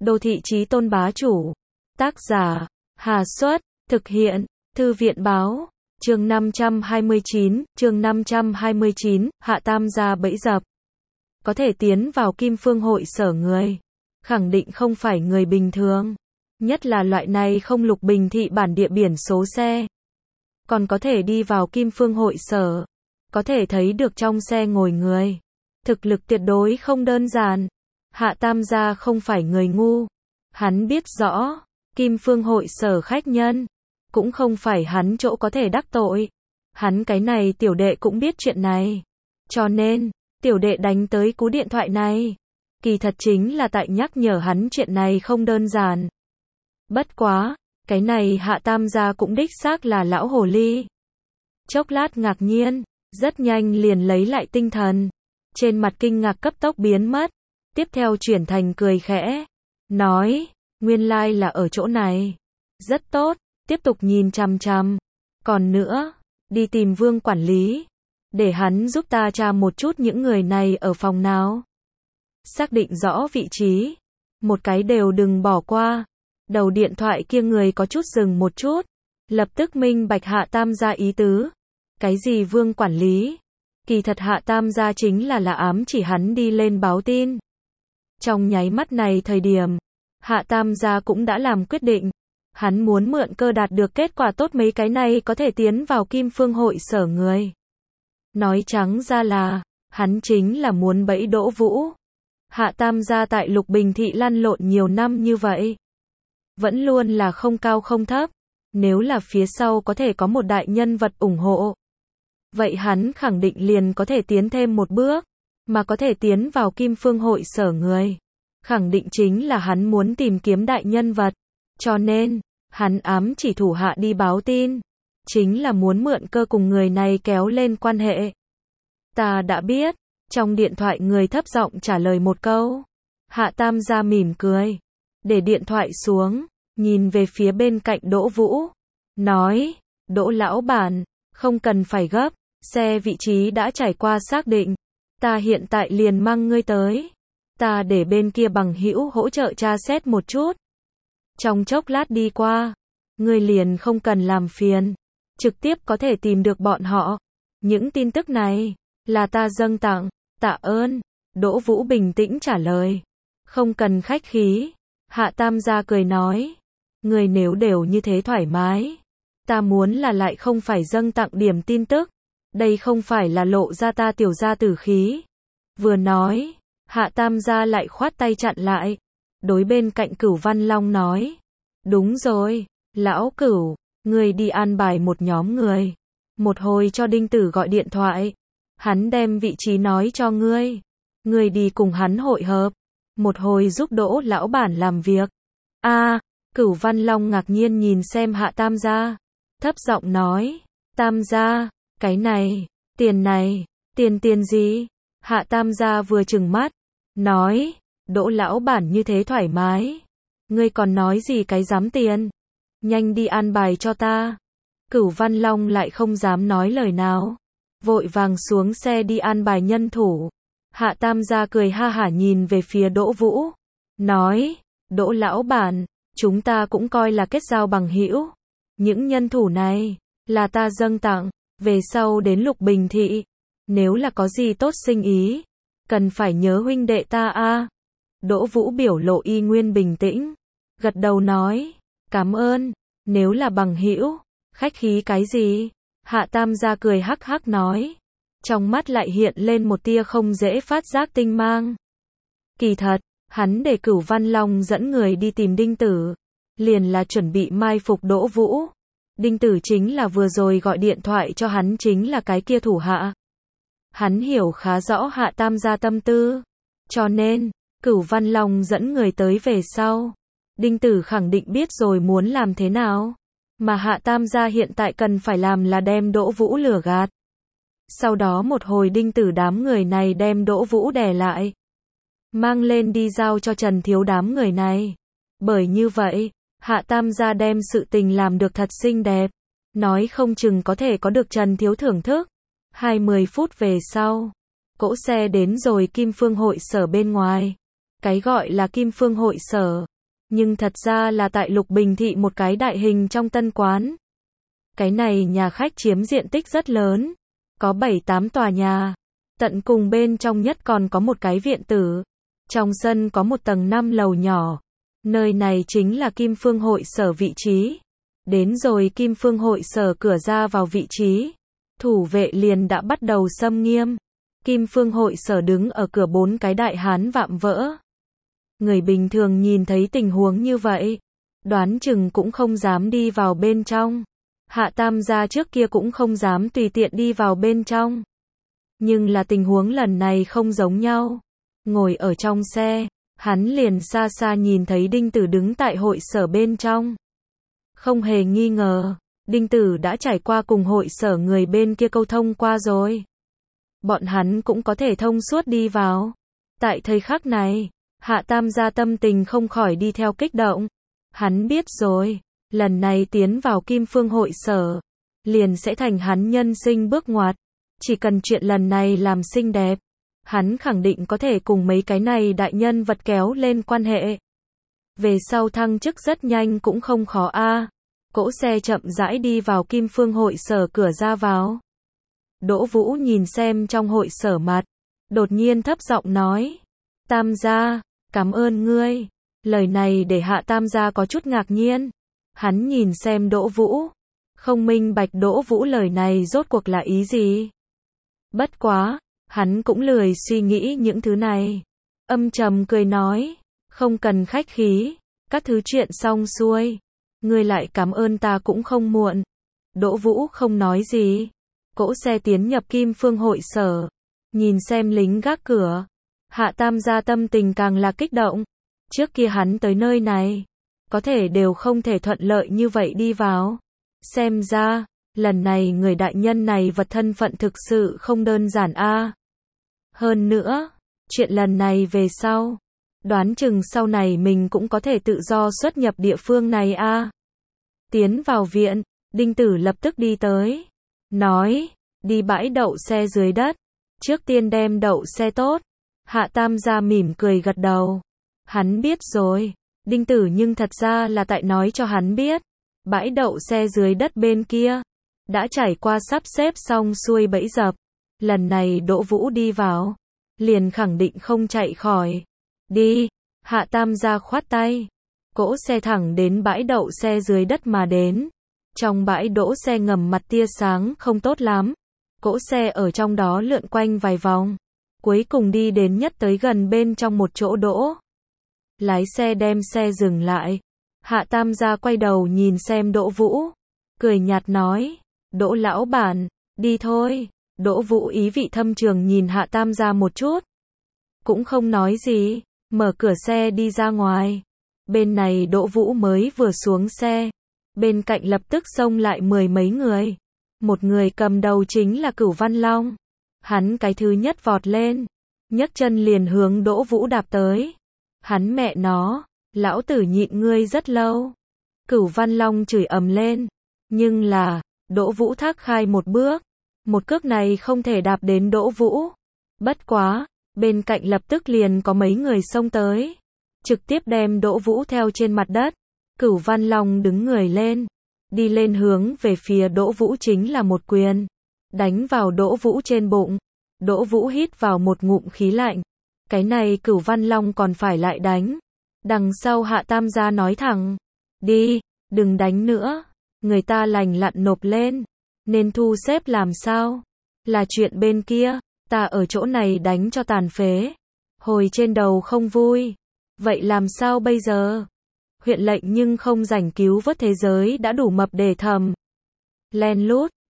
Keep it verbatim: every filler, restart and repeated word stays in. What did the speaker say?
Đô thị chí tôn bá chủ. Tác giả, Hà Xuất, thực hiện, Thư viện báo. Chương năm trăm hai mươi chín, chương năm trăm hai mươi chín, Hạ Tam gia bẫy dập. Có thể tiến vào Kim Phương hội sở người, khẳng định không phải người bình thường. Nhất là loại này không lục bình thị bản địa biển số xe. Còn có thể đi vào Kim Phương hội sở, có thể thấy được trong xe ngồi người. Thực lực tuyệt đối không đơn giản. Hạ Tam gia không phải người ngu. Hắn biết rõ, Kim Phương hội sở khách nhân, cũng không phải hắn chỗ có thể đắc tội. Hắn cái này tiểu đệ cũng biết chuyện này. Cho nên, tiểu đệ đánh tới cú điện thoại này. Kỳ thật chính là tại nhắc nhở hắn chuyện này không đơn giản. Bất quá, cái này Hạ Tam gia cũng đích xác là lão hồ ly. Chốc lát ngạc nhiên, rất nhanh liền lấy lại tinh thần. Trên mặt kinh ngạc cấp tốc biến mất. Tiếp theo chuyển thành cười khẽ. Nói, nguyên lai là ở chỗ này. Rất tốt, tiếp tục nhìn chằm chằm. Còn nữa, đi tìm Vương quản lý. Để hắn giúp ta tra một chút những người này ở phòng nào. Xác định rõ vị trí. Một cái đều đừng bỏ qua. Đầu điện thoại kia người có chút dừng một chút. Lập tức minh bạch Hạ Tam gia ý tứ. Cái gì Vương quản lý? Kỳ thật Hạ Tam gia chính là là ám chỉ hắn đi lên báo tin. Trong nháy mắt này thời điểm, Hạ Tam gia cũng đã làm quyết định. Hắn muốn mượn cơ đạt được kết quả tốt mấy cái này có thể tiến vào Kim Phương hội sở người. Nói trắng ra là, hắn chính là muốn bẫy Đỗ Vũ. Hạ Tam gia tại Lục Bình thị lăn lộn nhiều năm như vậy. Vẫn luôn là không cao không thấp. Nếu là phía sau có thể có một đại nhân vật ủng hộ. Vậy hắn khẳng định liền có thể tiến thêm một bước. Mà có thể tiến vào Kim Phương hội sở người. Khẳng định chính là hắn muốn tìm kiếm đại nhân vật. Cho nên, hắn ám chỉ thủ hạ đi báo tin. Chính là muốn mượn cơ cùng người này kéo lên quan hệ. Ta đã biết. Trong điện thoại người thấp giọng trả lời một câu. Hạ Tam gia mỉm cười. Để điện thoại xuống. Nhìn về phía bên cạnh Đỗ Vũ. Nói. Đỗ lão bản. Không cần phải gấp. Xe vị trí đã trải qua xác định. Ta hiện tại liền mang ngươi tới. Ta để bên kia bằng hữu hỗ trợ tra xét một chút. Trong chốc lát đi qua. Ngươi liền không cần làm phiền. Trực tiếp có thể tìm được bọn họ. Những tin tức này, là ta dâng tặng. Tạ ơn. Đỗ Vũ bình tĩnh trả lời. Không cần khách khí. Hạ Tam gia cười nói. Ngươi nếu đều như thế thoải mái. Ta muốn là lại không phải dâng tặng điểm tin tức. Đây không phải là lộ ra ta tiểu gia tử khí. Vừa nói, Hạ Tam gia lại khoát tay chặn lại. Đối bên cạnh Cửu Văn Long nói. Đúng rồi, lão Cửu, ngươi đi an bài một nhóm người. Một hồi cho Đinh Tử gọi điện thoại. Hắn đem vị trí nói cho ngươi. Ngươi đi cùng hắn hội hợp. Một hồi giúp Đỗ lão bản làm việc. A, Cửu Văn Long ngạc nhiên nhìn xem Hạ Tam gia. Thấp giọng nói. Tam gia, cái này, tiền này, tiền tiền gì? Hạ Tam gia vừa trừng mắt. Nói, Đỗ lão bản như thế thoải mái. Ngươi còn nói gì cái dám tiền? Nhanh đi an bài cho ta. Cửu Văn Long lại không dám nói lời nào. Vội vàng xuống xe đi an bài nhân thủ. Hạ Tam gia cười ha hả nhìn về phía Đỗ Vũ. Nói, Đỗ lão bản, chúng ta cũng coi là kết giao bằng hữu. Những nhân thủ này, là ta dâng tặng, về sau đến Lục Bình thị. Nếu là có gì tốt sinh ý, cần phải nhớ huynh đệ ta a. Đỗ Vũ biểu lộ y nguyên bình tĩnh. Gật đầu nói, cảm ơn, nếu là bằng hữu, khách khí cái gì? Hạ Tam gia cười hắc hắc nói. Trong mắt lại hiện lên một tia không dễ phát giác tinh mang. Kỳ thật, hắn để Cửu Văn Long dẫn người đi tìm Đinh Tử. Liền là chuẩn bị mai phục Đỗ Vũ. Đinh Tử chính là vừa rồi gọi điện thoại cho hắn chính là cái kia thủ hạ. Hắn hiểu khá rõ Hạ Tam gia tâm tư. Cho nên, Cửu Văn Long dẫn người tới về sau. Đinh Tử khẳng định biết rồi muốn làm thế nào. Mà Hạ Tam gia hiện tại cần phải làm là đem Đỗ Vũ lừa gạt. Sau đó một hồi Đinh Tử đám người này đem Đỗ Vũ đè lại. Mang lên đi giao cho Trần Thiếu đám người này. Bởi như vậy, Hạ Tam gia đem sự tình làm được thật xinh đẹp. Nói không chừng có thể có được Trần Thiếu thưởng thức. hai mươi phút về sau, cỗ xe đến rồi Kim Phương hội sở bên ngoài. Cái gọi là Kim Phương hội sở, Nhưng thật ra là tại Lục Bình Thị một cái đại hình trong Tân Quán. Cái này nhà khách chiếm diện tích rất lớn, có bảy tám tòa nhà. Tận cùng bên trong nhất còn có một cái viện tử. Trong sân có một tầng năm lầu nhỏ. Nơi này chính là Kim Phương Hội Sở vị trí. Đến rồi Kim Phương Hội Sở cửa ra vào vị trí, thủ vệ liền đã bắt đầu xâm nghiêm. Kim Phương Hội Sở đứng ở cửa bốn cái đại hán vạm vỡ. Người bình thường nhìn thấy tình huống như vậy, đoán chừng cũng không dám đi vào bên trong. Hạ Tam gia trước kia cũng không dám tùy tiện đi vào bên trong. Nhưng là tình huống lần này không giống nhau. Ngồi ở trong xe, hắn liền xa xa nhìn thấy Đinh Tử đứng tại hội sở bên trong. Không hề nghi ngờ, Đinh Tử đã trải qua cùng hội sở người bên kia câu thông qua rồi. Bọn hắn cũng có thể thông suốt đi vào. Tại thời khắc này, Hạ Tam gia tâm tình không khỏi đi theo kích động. Hắn biết rồi, lần này tiến vào Kim Phương Hội Sở, liền sẽ thành hắn nhân sinh bước ngoặt. Chỉ cần chuyện lần này làm xinh đẹp, hắn khẳng định có thể cùng mấy cái này đại nhân vật kéo lên quan hệ. Về sau thăng chức rất nhanh cũng không khó a. Cỗ xe chậm rãi đi vào Kim Phương Hội Sở cửa ra vào. Đỗ Vũ nhìn xem trong hội sở mặt, đột nhiên thấp giọng nói: Tam gia, cảm ơn ngươi. Lời này để Hạ Tam gia có chút ngạc nhiên. Hắn nhìn xem Đỗ Vũ, không minh bạch Đỗ Vũ lời này rốt cuộc là ý gì. Bất quá, hắn cũng lười suy nghĩ những thứ này. Âm trầm cười nói: không cần khách khí, các thứ chuyện xong xuôi, ngươi lại cảm ơn ta cũng không muộn. Đỗ Vũ không nói gì. Cỗ xe tiến nhập Kim Phương Hội Sở, nhìn xem lính gác cửa. Hạ Tam gia tâm tình càng là kích động. Trước kia hắn tới nơi này, có thể đều không thể thuận lợi như vậy đi vào. Xem ra, lần này người đại nhân này vật thân phận thực sự không đơn giản a. Hơn nữa, chuyện lần này về sau, đoán chừng sau này mình cũng có thể tự do xuất nhập địa phương này a. Tiến vào viện, Đinh Tử lập tức đi tới, nói: đi bãi đậu xe dưới đất, trước tiên đem đậu xe tốt. Hạ Tam gia mỉm cười gật đầu. Hắn biết rồi. Đinh Tử nhưng thật ra là tại nói cho hắn biết, bãi đậu xe dưới đất bên kia đã trải qua sắp xếp xong xuôi bẫy dập. Lần này Đỗ Vũ đi vào, liền khẳng định không chạy khỏi. Đi. Hạ Tam gia khoát tay. Cỗ xe thẳng đến bãi đậu xe dưới đất mà đến. Trong bãi đỗ xe ngầm mặt tia sáng không tốt lắm. Cỗ xe ở trong đó lượn quanh vài vòng, cuối cùng đi đến nhất tới gần bên trong một chỗ đỗ. Lái xe đem xe dừng lại. Hạ Tam gia quay đầu nhìn xem Đỗ Vũ, cười nhạt nói: Đỗ lão bản, đi thôi. Đỗ Vũ ý vị thâm trường nhìn Hạ Tam gia một chút, cũng không nói gì, mở cửa xe đi ra ngoài. Bên này Đỗ Vũ mới vừa xuống xe, bên cạnh lập tức xông lại mười mấy người. Một người cầm đầu chính là Cửu Văn Long. Hắn cái thứ nhất vọt lên, nhấc chân liền hướng Đỗ Vũ đạp tới. Hắn mẹ nó, lão tử nhịn ngươi rất lâu. Cửu Văn Long chửi ầm lên. Nhưng là, Đỗ Vũ thác khai một bước. Một cước này không thể đạp đến Đỗ Vũ. Bất quá, bên cạnh lập tức liền có mấy người xông tới, trực tiếp đem Đỗ Vũ theo trên mặt đất. Cửu Văn Long đứng người lên, đi lên hướng về phía Đỗ Vũ chính là một quyền, đánh vào Đỗ Vũ trên bụng. Đỗ Vũ hít vào một ngụm khí lạnh. Cái này Cửu Văn Long còn phải lại đánh. Đằng sau Hạ Tam gia nói thẳng: đi, đừng đánh nữa. Người ta lành lặn nộp lên, nên thu xếp làm sao? Là chuyện bên kia, ta ở chỗ này đánh cho tàn phế. Hồi trên đầu không vui. Vậy làm sao bây giờ? Huyện lệnh nhưng không rảnh cứu vớt thế giới đã đủ mập để thầm. Len lút,